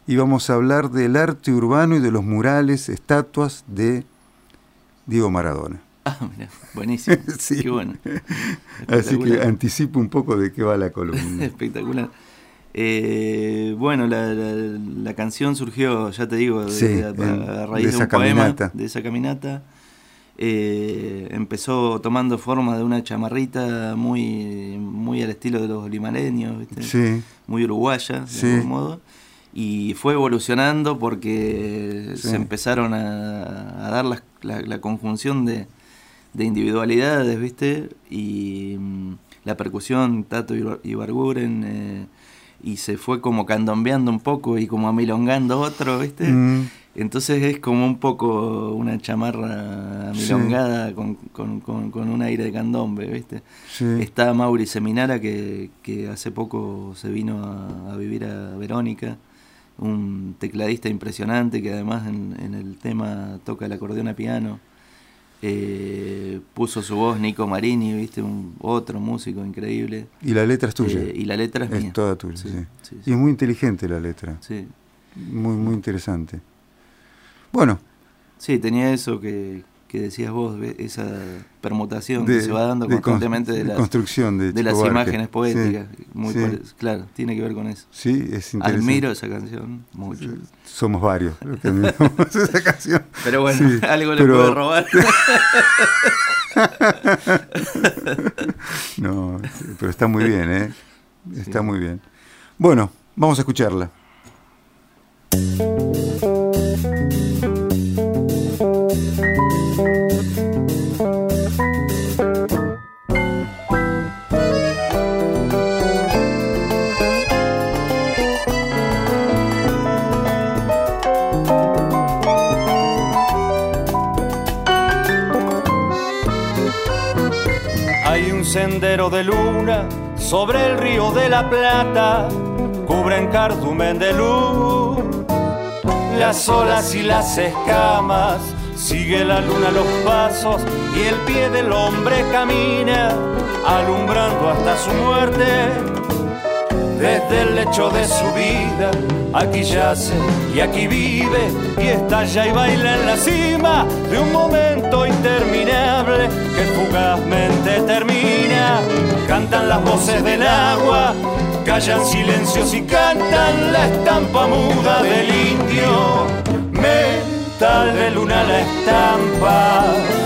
y vamos a hablar del arte urbano y de los murales, estatuas de Diego Maradona. Ah, mira, buenísimo. Sí. Qué bueno. Así que anticipo un poco de qué va la columna. Espectacular. Eh, bueno, la, la, la canción surgió, ya te digo, de, sí, a, a, a de raíz de, esa un caminata. poema, de esa caminata. Eh, empezó tomando forma de una chamarrita muy, muy al estilo de los limareños, ¿viste? Sí. Muy uruguaya, de sí. algún modo. Y fue evolucionando porque sí. se empezaron a, a dar la, la, la conjunción de, de individualidades, ¿viste? Y mm, la percusión, Tato Ibarguren, eh, y se fue como candombeando un poco y como amilongando otro, ¿viste? Mm. Entonces es como un poco una chamarra amilongada, sí. con, con, con, con un aire de candombe, ¿viste? Sí. Está Mauri Seminara, que, que hace poco se vino a, a vivir a Verónica, un tecladista impresionante que además en, en el tema toca el acordeón a piano. Eh, puso su voz Nico Marini, ¿viste? Un, otro músico increíble. Y la letra es tuya. Eh, y la letra es, es mía. Es toda tuya, sí. Sí, Sí, sí, y sí. es muy inteligente la letra. Sí. Muy, muy interesante. Bueno. Sí, tenía eso que, que decías vos, esa permutación de, que se va dando de constantemente con, de las, construcción de, de las imágenes poéticas. Sí, muy sí. pare, claro, tiene que ver con eso. Sí, es interesante. Admiro esa canción mucho. Somos varios los que admiramos esa canción. Pero bueno, sí, algo le pero... puedo robar. No, pero está muy bien, ¿eh? Está sí. muy bien. Bueno, vamos a escucharla. Hay un sendero de luna sobre el río de la Plata, cubren cardumen de luz las olas y las escamas. Sigue la luna los pasos y el pie del hombre camina, alumbrando hasta su muerte. Desde el lecho de su vida, aquí yace y aquí vive, y estalla y baila en la cima de un momento interminable que fugazmente termina. Cantan las voces del agua, callan silencios y cantan la estampa muda del indio. Mental de luna la estampa.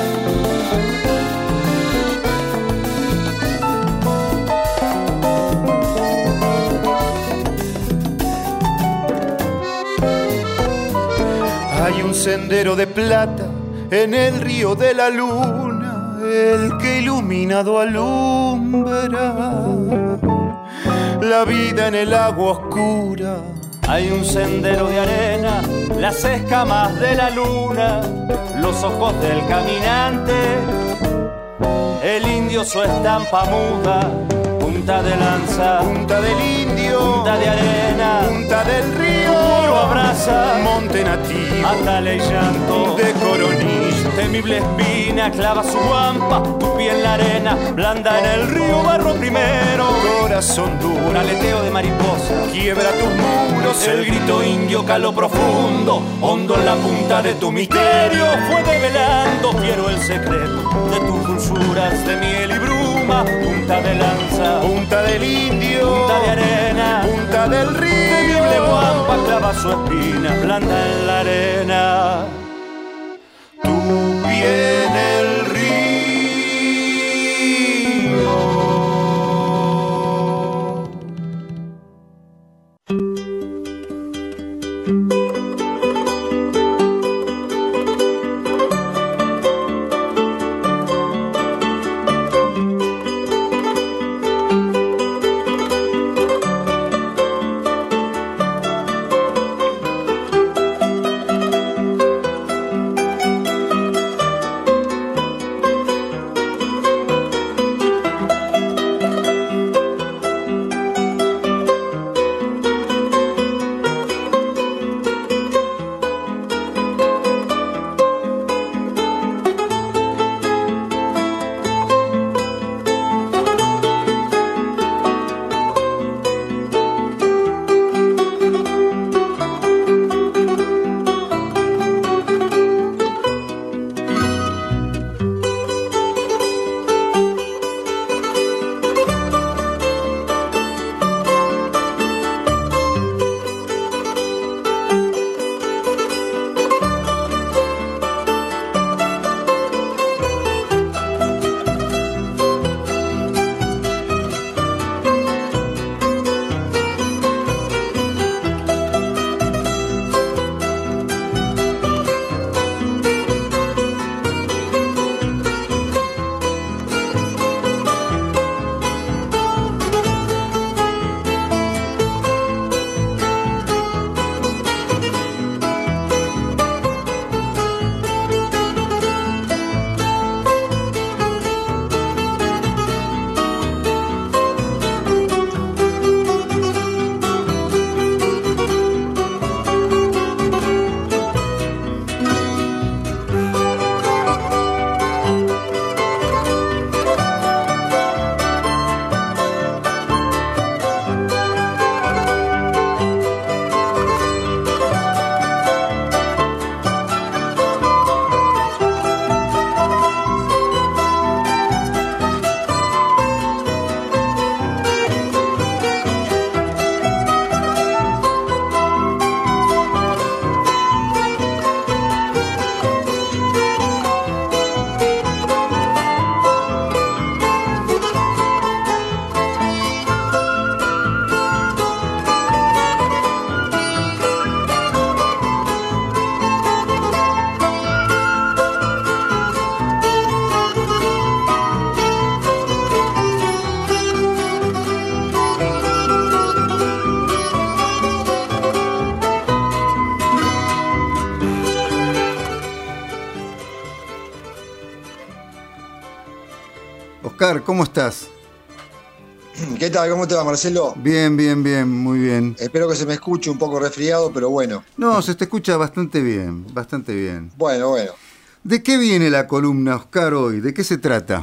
Hay un sendero de plata en el río de la luna, el que iluminado alumbra la vida en el agua oscura. Hay un sendero de arena, las escamas de la luna, los ojos del caminante, el indio su estampa muda, punta de lanza, punta del indio, punta de arena, punta del río, puro abraza, monte nativo, atale y llanto de coronilla, temible espina clava su guampa, tu pie en la arena, blanda en el río, barro primero, corazón duro, aleteo de mariposa, quiebra tus muros, el grito indio caló profundo, hondo en la punta de tu misterio, fue develando, quiero el secreto de tus dulzuras de miel y bruma, punta de lanza, punta del indio, punta de arena, punta del río, temible guampa clava su espina, blanda en la arena, tu pie en el río. Oscar, ¿cómo estás? ¿Qué tal? ¿Cómo te va, Marcelo? Bien, bien, bien, muy bien. Espero que se me escuche un poco resfriado, pero bueno. No, se te escucha bastante bien, bastante bien. Bueno, bueno. ¿De qué viene la columna, Oscar, hoy? ¿De qué se trata?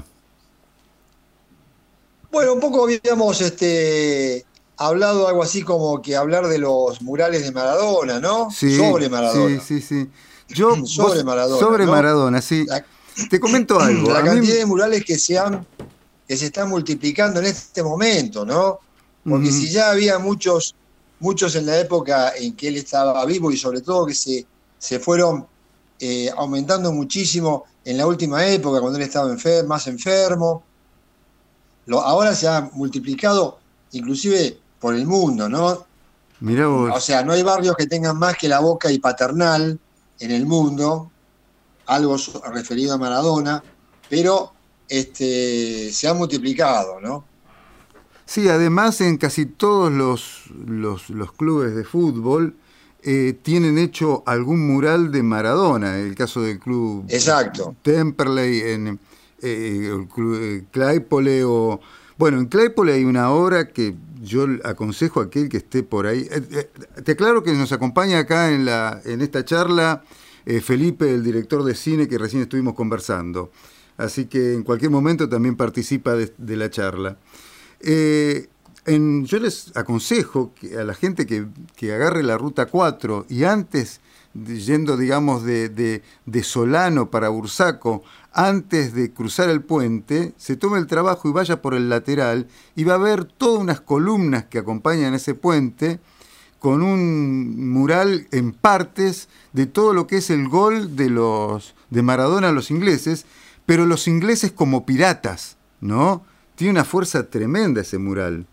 Bueno, un poco habíamos este, hablado algo así como que hablar de los murales de Maradona, ¿no? Sí, sobre Maradona. Sí, sí, sí. Yo, sobre vos, Maradona. Sobre ¿no? Maradona, sí. La, Te comento algo. La A cantidad mí... de murales que se han, que se están multiplicando en este momento, ¿no? Porque uh-huh. si ya había muchos, muchos en la época en que él estaba vivo y sobre todo que se, se fueron eh, aumentando muchísimo en la última época, cuando él estaba enfer- más enfermo. Lo, ahora se ha multiplicado inclusive por el mundo, ¿no? Mirá vos. O sea, no hay barrios que tengan más que La Boca y Paternal en el mundo, algo referido a Maradona, pero este, se ha multiplicado, ¿no? Sí, además en casi todos los, los, los clubes de fútbol eh, tienen hecho algún mural de Maradona, el caso del club Exacto. Temperley, en eh, el club eh, Claypole, o bueno, en Claypole hay una obra que yo aconsejo a aquel que esté por ahí. Eh, eh, te aclaro que nos acompaña acá en, la, en esta charla eh, Felipe, el director de cine que recién estuvimos conversando, así que en cualquier momento también participa de, de la charla. Eh, en, yo les aconsejo que a la gente que, que agarre la ruta cuatro y antes, de, yendo digamos de, de, de Solano para Bursaco, antes de cruzar el puente, se tome el trabajo y vaya por el lateral y va a ver todas unas columnas que acompañan ese puente con un mural en partes de todo lo que es el gol de, los, de Maradona a los ingleses, pero los ingleses como piratas, ¿no? Tiene una fuerza tremenda ese mural.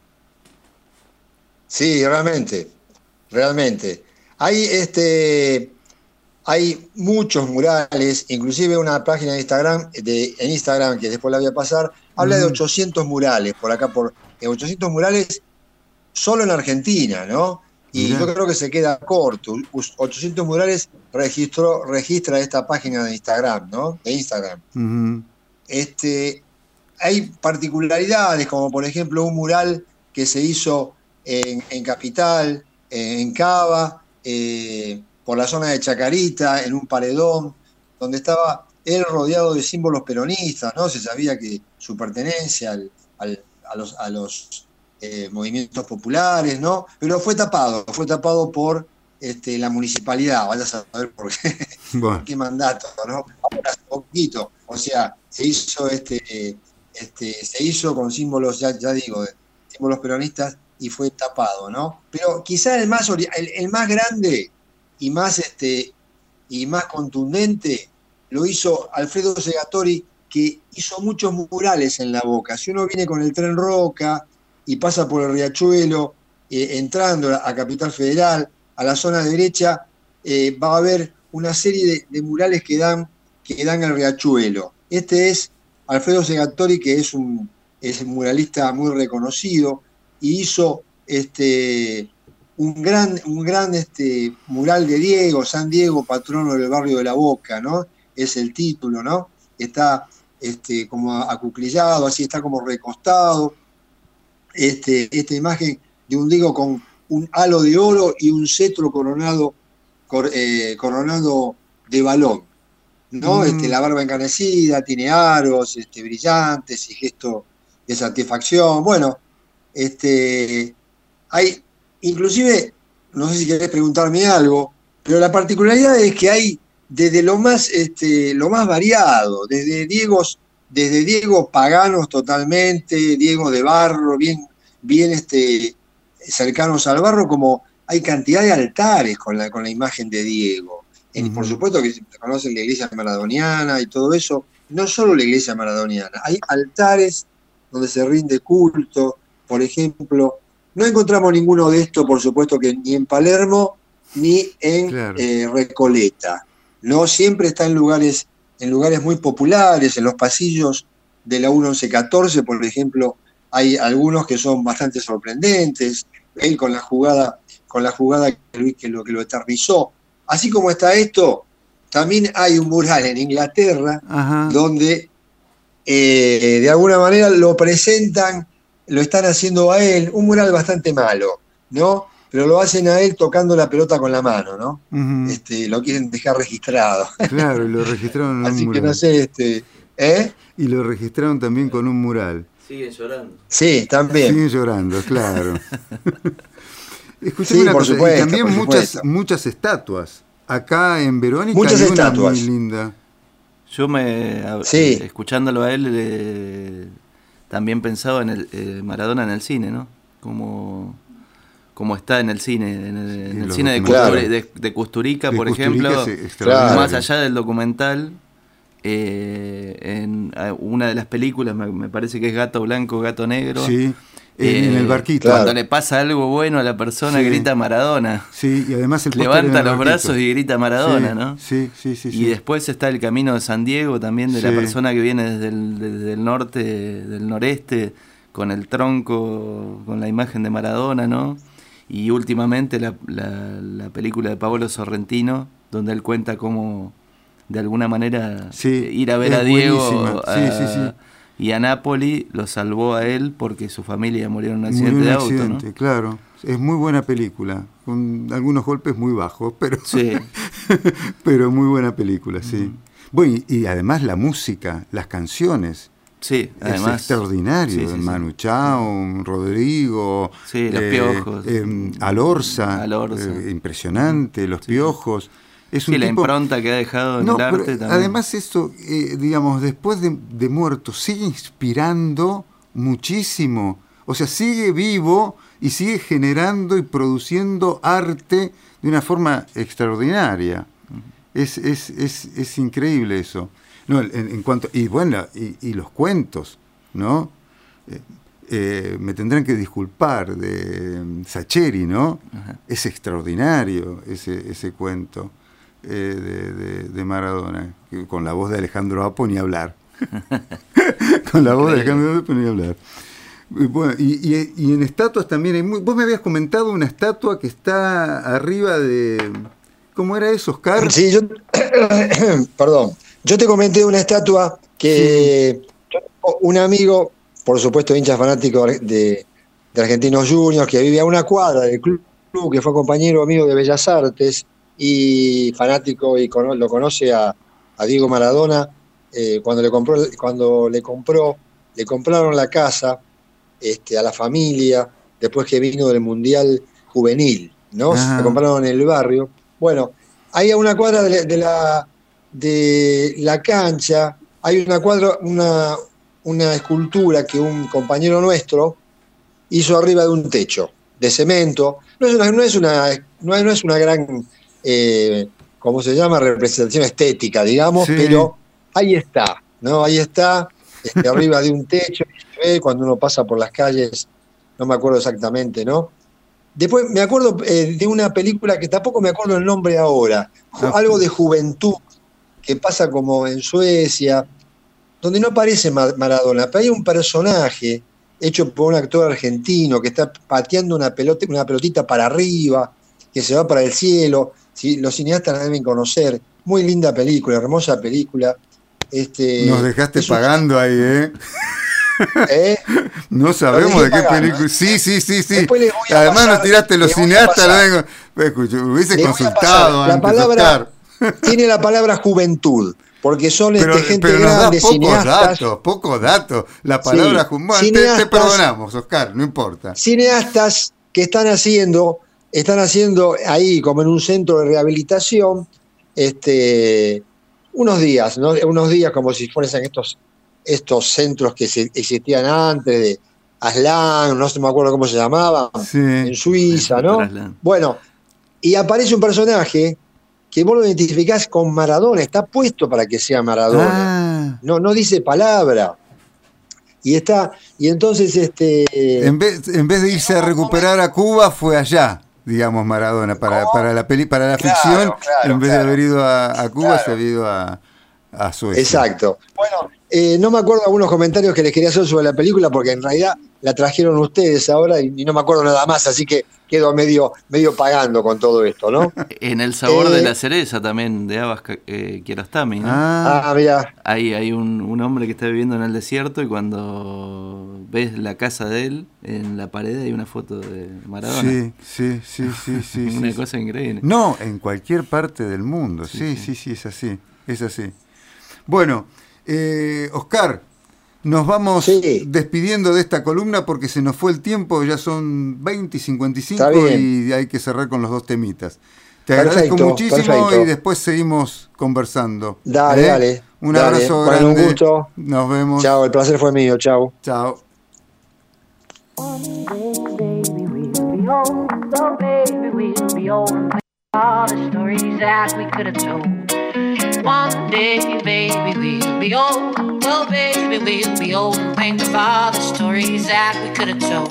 Sí, realmente, realmente. Hay, este, hay muchos murales, inclusive una página de Instagram, de, en Instagram, que después la voy a pasar, habla mm. de ochocientos murales, por acá, por ochocientos murales solo en Argentina, ¿no? Y Mirá. yo creo que se queda corto. ochocientos murales registró, registra esta página de Instagram, ¿no? De Instagram. Uh-huh. Este... Hay particularidades, como por ejemplo un mural que se hizo en, en Capital, en Cava, eh, por la zona de Chacarita, en un paredón, donde estaba él rodeado de símbolos peronistas, ¿no? Se sabía que su pertenencia al, al, a los, a los eh, movimientos populares, ¿no? Pero fue tapado, fue tapado por este, la municipalidad, vaya a saber por qué, bueno. por qué mandato, ¿no? Ahora hace poquito, o sea, se hizo este... Este, se hizo con símbolos, ya, ya digo, símbolos peronistas y fue tapado, ¿no? Pero quizás el más, el, el más grande y más, este, y más contundente lo hizo Alfredo Segatori, que hizo muchos murales en La Boca. Si uno viene con el tren Roca y pasa por el Riachuelo, eh, entrando a Capital Federal, a la zona derecha, eh, va a haber una serie de, de murales que dan, que dan al Riachuelo. Este es Alfredo Segatori, que es un, es un muralista muy reconocido, y hizo este, un gran, un gran este, mural de Diego, San Diego, patrono del barrio de La Boca, ¿no? Es el título, ¿no? Está este, como acuclillado, así está como recostado. Este, esta imagen de un Diego con un halo de oro y un cetro coronado, cor, eh, coronado de balón, ¿no? Mm. Este, la barba encanecida, tiene aros este, brillantes y gesto de satisfacción. Bueno, este, hay, inclusive, no sé si querés preguntarme algo, pero la particularidad es que hay desde lo más, este, lo más variado, desde Diegos, desde Diego paganos totalmente, Diego de barro, bien, bien este, cercanos al barro, como hay cantidad de altares con la, con la imagen de Diego. Uh-huh. Por supuesto que se conocen la iglesia maradoniana y todo eso, no solo la iglesia maradoniana, hay altares donde se rinde culto, por ejemplo. No encontramos ninguno de estos, por supuesto, que ni en Palermo ni en claro. eh, Recoleta. No siempre está en lugares, en lugares muy populares, en los pasillos de la once catorce, por ejemplo, hay algunos que son bastante sorprendentes. Él con la jugada, con la jugada que lo, que lo, que lo eternizó. Así como está esto, también hay un mural en Inglaterra, Ajá. donde eh, de alguna manera lo presentan, lo están haciendo a él, un mural bastante malo, ¿no? Pero lo hacen a él tocando la pelota con la mano, ¿no? Uh-huh. Este, lo quieren dejar registrado. Claro, y lo registraron en un Así mural. que no sé, este, ¿eh? Y lo registraron también con un mural. Siguen llorando. Sí, también. Siguen llorando, claro. Escuchame sí, una por cosa, supuesto, y también por muchas, supuesto. muchas estatuas. Acá en Verónica muchas hay una estatuas. muy linda. Yo me, sí. escuchándolo a él, eh, también pensaba en el eh, Maradona en el cine, ¿no? Como, como está en el cine, en el, en el sí, cine de, claro. Custuri, de, de Kusturica, de por Kusturica, ejemplo, sí, claro. más allá del documental, eh, en una de las películas, me, me parece que es Gato Blanco, Gato Negro. Sí. Eh, en el barquito. Cuando claro. le pasa algo bueno a la persona, sí. grita Maradona. Sí, y además el levanta los brazos y grita Maradona, sí, ¿no? Sí, sí, sí. Y sí. después está el camino de San Diego también, de sí. la persona que viene desde el, desde el norte, del noreste, con el tronco, con la imagen de Maradona, ¿no? Y últimamente la, la, la película de Paolo Sorrentino, donde él cuenta cómo, de alguna manera, sí, ir a ver a Diego a, sí, sí, sí. y a Napoli lo salvó a él porque su familia murió en un accidente murió en un de auto, accidente, ¿no? Claro, es muy buena película, con algunos golpes muy bajos, pero sí. pero muy buena película, sí. Mm. Bueno, y, y además la música, las canciones. Sí, además. Es extraordinario. Sí, sí, Manu sí. Chao, Rodrigo, sí, los eh, piojos. Eh, Alorza, Alorza. Eh, impresionante, los sí. piojos. Es un sí, la tipo... impronta que ha dejado en no, el arte pero también. Además eso, eh, digamos, después de, de muerto, sigue inspirando muchísimo. O sea, sigue vivo y sigue generando y produciendo arte de una forma extraordinaria. Uh-huh. Es, es, es, es increíble eso. No, en, en cuanto y bueno y, y los cuentos, ¿no? Eh, eh, me tendrán que disculpar de um, Sacheri, ¿no? Uh-huh. Es extraordinario ese ese cuento eh, de, de, de Maradona, que, con la voz de Alejandro Apo ni hablar. Con la voz de Alejandro Apo ni hablar. Bueno, y, y, y en estatuas también hay muy, vos me habías comentado una estatua que está arriba de ¿cómo era eso, Oscar? Sí, yo perdón. Yo te comenté una estatua que sí. un amigo, por supuesto hincha fanático de, de Argentinos Juniors, que vive a una cuadra del club, que fue compañero amigo de Bellas Artes y fanático y con, lo conoce a, a Diego Maradona, eh, cuando le compró, cuando le compró, le compraron la casa este, a la familia, después que vino del Mundial Juvenil, ¿no? Ajá. Se compraron en el barrio. Bueno, ahí a una cuadra de, de la de la cancha hay una cuadra, una, una escultura que un compañero nuestro hizo arriba de un techo de cemento. No es una, no es una, no es, no es una gran, eh, ¿cómo se llama? Representación estética, digamos, sí. Pero ahí está, ¿no? Ahí está, este, arriba de un techo, y se ve cuando uno pasa por las calles, no me acuerdo exactamente, ¿no? Después me acuerdo eh, de una película que tampoco me acuerdo el nombre ahora, ah, algo de juventud, que pasa como en Suecia, donde no aparece Maradona, pero hay un personaje hecho por un actor argentino que está pateando una pelota, una pelotita para arriba, que se va para el cielo. ¿Sí? Los cineastas la deben conocer. Muy linda película, hermosa película. Este, Nos dejaste pagando un... ahí, ¿eh? ¿Eh? No sabemos de qué pagando, película. ¿Eh? Sí, sí, sí, sí. Además pasar, nos tiraste los cineastas. No Escucha, hubiese le consultado la antes, palabra, Oscar. Tiene la palabra juventud, porque son pero, este, gente pero grande, pocos cineastas. Datos, pocos datos. La palabra sí, bueno, te, te perdonamos, Oscar, no importa. Cineastas que están haciendo, están haciendo ahí, como en un centro de rehabilitación, este, unos días, ¿no? Unos días como si fuesen estos, estos centros que se, existían antes, de Aslan, no sé, me acuerdo cómo se llamaban, sí, en Suiza, ¿no? Bueno, y aparece un personaje que vos lo identificás con Maradona, está puesto para que sea Maradona, ah. no, no dice palabra. Y está, y entonces este. En vez, en vez de irse a recuperar a Cuba, fue allá, digamos, Maradona, para, para la peli, para la claro, ficción, claro, en vez claro. de haber ido a, a Cuba, claro. se había ido a, a Suecia. Exacto. Bueno, eh, no me acuerdo algunos comentarios que les quería hacer sobre la película, porque en realidad la trajeron ustedes ahora y, y no me acuerdo nada más, así que quedo medio, medio pagando con todo esto, ¿no? En El sabor Eh, de la cereza también, de Abbas eh, Kiarostami, ¿no? Ah, Ah, mira. Hay, hay un, un hombre que está viviendo en el desierto y cuando ves la casa de él, en la pared hay una foto de Maradona. sí, sí, sí, sí, sí. Una sí. cosa increíble. No, en cualquier parte del mundo. Sí, sí, sí, Sí, sí, es así. Es así. Bueno, eh, Oscar, nos vamos Sí. despidiendo de esta columna porque se nos fue el tiempo, ya son veinte y cincuenta y cinco Está bien. y hay que cerrar con los dos temitas. Te agradezco Perfecto, muchísimo perfecto. y después seguimos conversando. Dale, ¿Eh? dale. Un dale. abrazo Bueno, grande. un gusto. Nos vemos. Chao, el placer fue mío. Chao. Chao. So baby, we'll be old and think all the stories that we could have told. One day, baby, we'll be old. Oh baby, we'll be old and think of all the stories that we could have told.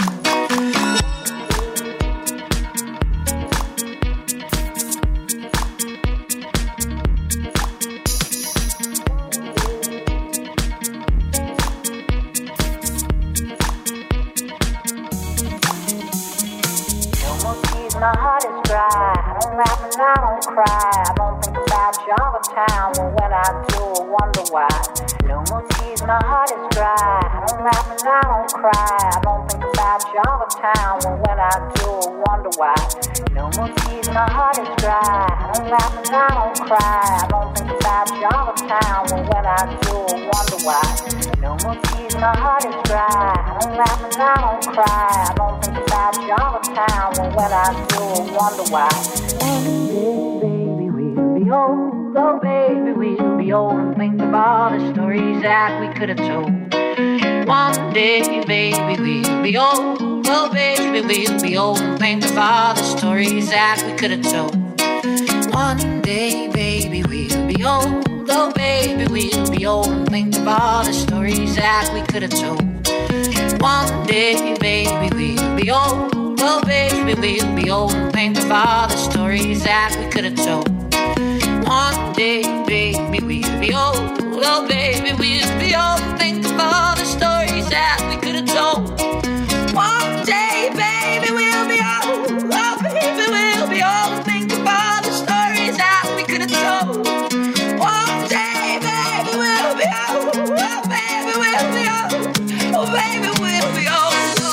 My heart is dry. I don't laugh and I don't cry. I don't think about Jungle Town, but when I do, I wonder why. No more tears, my heart is dry. I don't laugh and I don't cry. I don't think about Jungle Town, but when I do, I wonder why. No more tears, my heart is dry. I don't laugh and I don't cry. I don't think about Jungle Town, but when I do, I wonder why. No more tears, my heart is dry. I don't laugh and I don't cry. I don't think about Jungle Town, but when I do, I wonder why. Baby, we'll be old. Oh, baby, we'll be old and think of all the stories that we could have told. One day, baby, we'll be old. Oh, baby, we'll be old and think of all the stories that we could have told. One day, baby, we'll be old. Oh, baby, we'll be old and think of all the stories that we could have told. One day, baby, we'll be old. Oh, baby, we'll be old and think of all the stories that we could have told. One day, baby, we'll be old. Oh, baby, we'll be old and think of all the stories that we could have told. One day, baby, we'll be old. Oh, baby, we'll be old and think of all the stories that we could have told. One day, baby, we'll be old. Oh, baby, we'll be old. Oh, baby, we'll be old.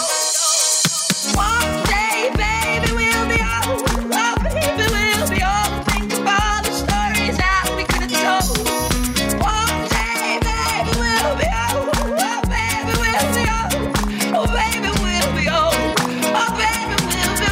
One day, baby, we'll be old. Oh, baby, we'll be old. Think of all the stories that we could have told. One day, baby, we'll be old. Oh, baby, we'll be old. Oh, baby, we'll be old. Oh, baby, we'll be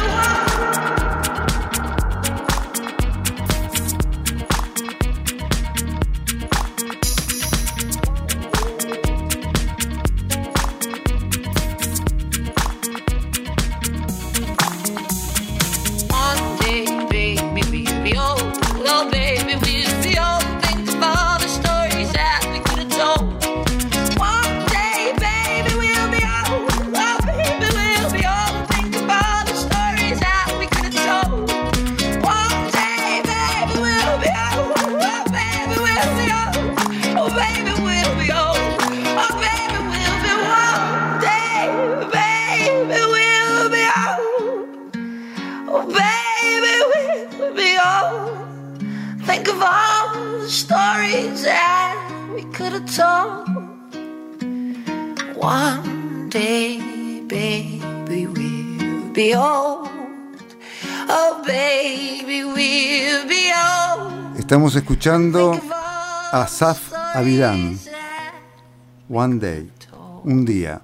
One day, baby, we'll be old. Oh, baby, we'll be old. Think of all the stories that we could have told. One day, baby, we'll be old. Oh, baby, we'll be old. Think of all the stories that we could have told. One day, baby, we'll be old. Oh, baby, we'll be old. Oh, baby, we'll be old. Oh, baby, we'll be one day, baby, we'll be old. Oh, baby, we'll be old. Think of all the stories that we could have told. One day, baby, we'll be old. Oh, baby, we'll be old. Estamos escuchando a Asaf Avidan. One Day, un día.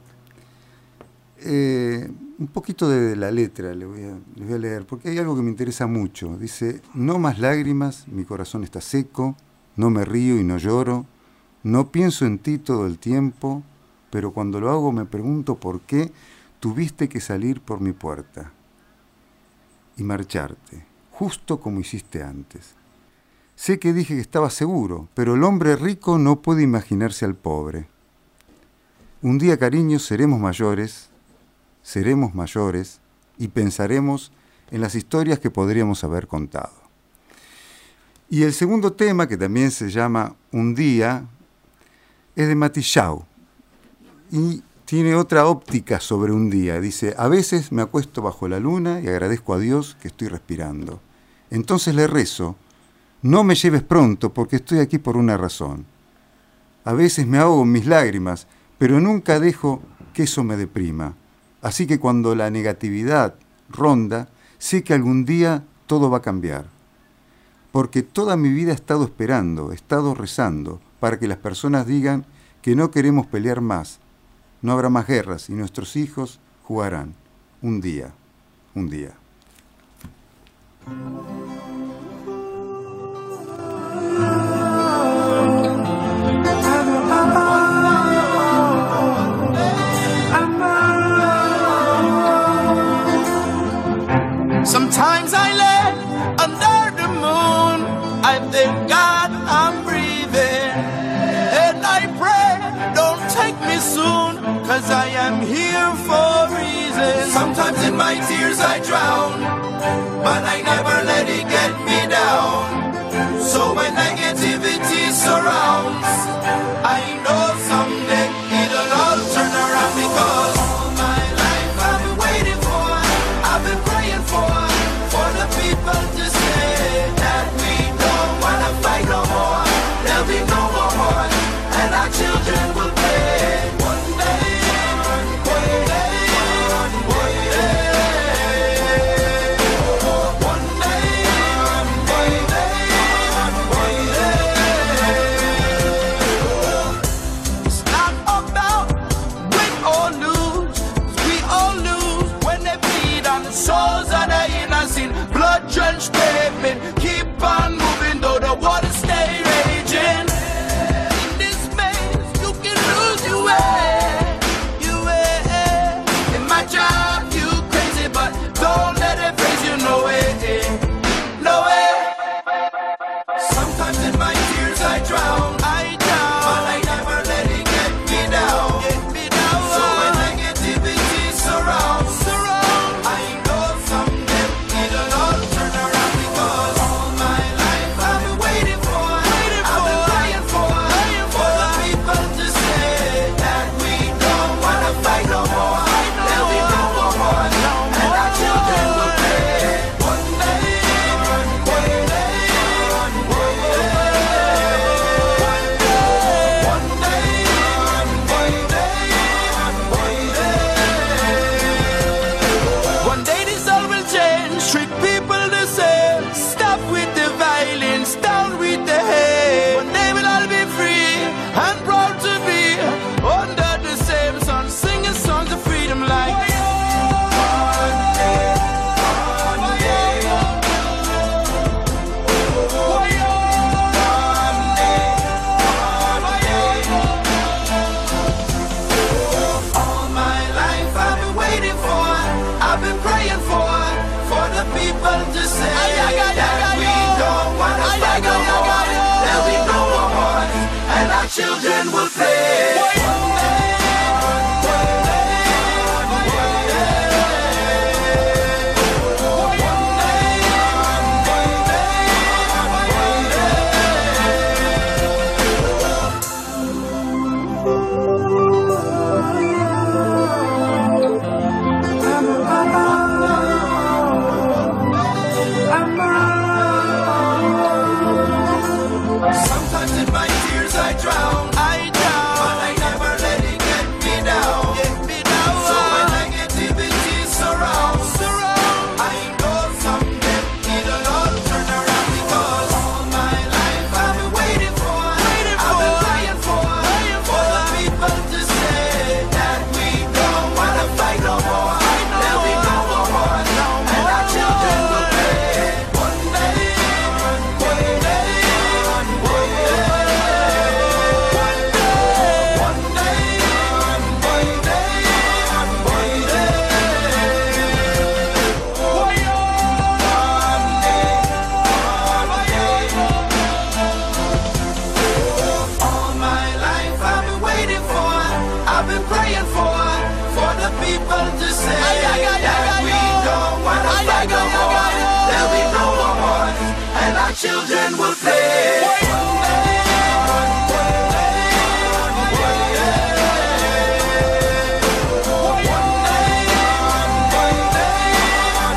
Eh, un poquito de la letra le voy, a, le voy a leer, porque hay algo que me interesa mucho. Dice: no más lágrimas, mi corazón está seco, no me río y no lloro, no pienso en ti todo el tiempo, pero cuando lo hago me pregunto por qué tuviste que salir por mi puerta y marcharte, justo como hiciste antes. Sé que dije que estaba seguro, pero el hombre rico no puede imaginarse al pobre. Un día, cariño, seremos mayores, seremos mayores y pensaremos en las historias que podríamos haber contado. Y el segundo tema, que también se llama Un día, es de Mati Chau. Y tiene otra óptica sobre un día. Dice, a veces me acuesto bajo la luna y agradezco a Dios que estoy respirando. Entonces le rezo, no me lleves pronto porque estoy aquí por una razón. A veces me ahogo en mis lágrimas, pero nunca dejo que eso me deprima. Así que cuando la negatividad ronda, sé que algún día todo va a cambiar. Porque toda mi vida he estado esperando, he estado rezando, para que las personas digan que no queremos pelear más, no habrá más guerras y nuestros hijos jugarán. Un día, un día. Sometimes I lay under the moon, I thank God I'm breathing, and I pray, don't take me soon, cause I am here for a reason. Sometimes in my tears I drown, but I never let it get me down. So when negativity surrounds, I know someday it'll all turn around, because all my life I've been waiting for, I've been praying for, for the people to say that we don't wanna fight no more, there'll be no more war, and our children will play. One day, one day, one day, one day, one day. It's not about win or lose, we all lose when they bleed on the souls of the innocent, blood-drenched pavement. Keep on moving though the water stay raging. In this maze, you can lose your way, your way. In my job, you crazy, but don't let it phase you, no way, no way. Sometimes in my tears I drown, I drown, but I never let it get me down, get me down. So when negativity surrounds, surround, I know someday it'll all turn around, because all my life I've been waiting for, waiting I've been praying for, praying for the people to say that we don't wanna fight no more, there'll be no more war, and our children will play. One day, one day, one day, one day, one day this all will change, trick people the same, stop with the violence, down with the hate. One day we'll all be free and proud to be under the same sun, singing songs of freedom like one day, one day, one day. All my life I've been waiting for, I've been praying for, for the people to say that we don't wanna fight no more, there'll be no more wars, and our children will play. One day, one day, one Sometimes in my tears I drown, I drown. band will play.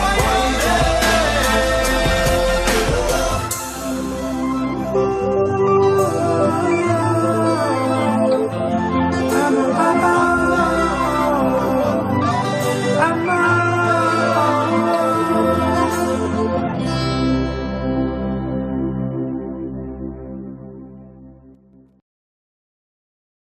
One day, one day, one day.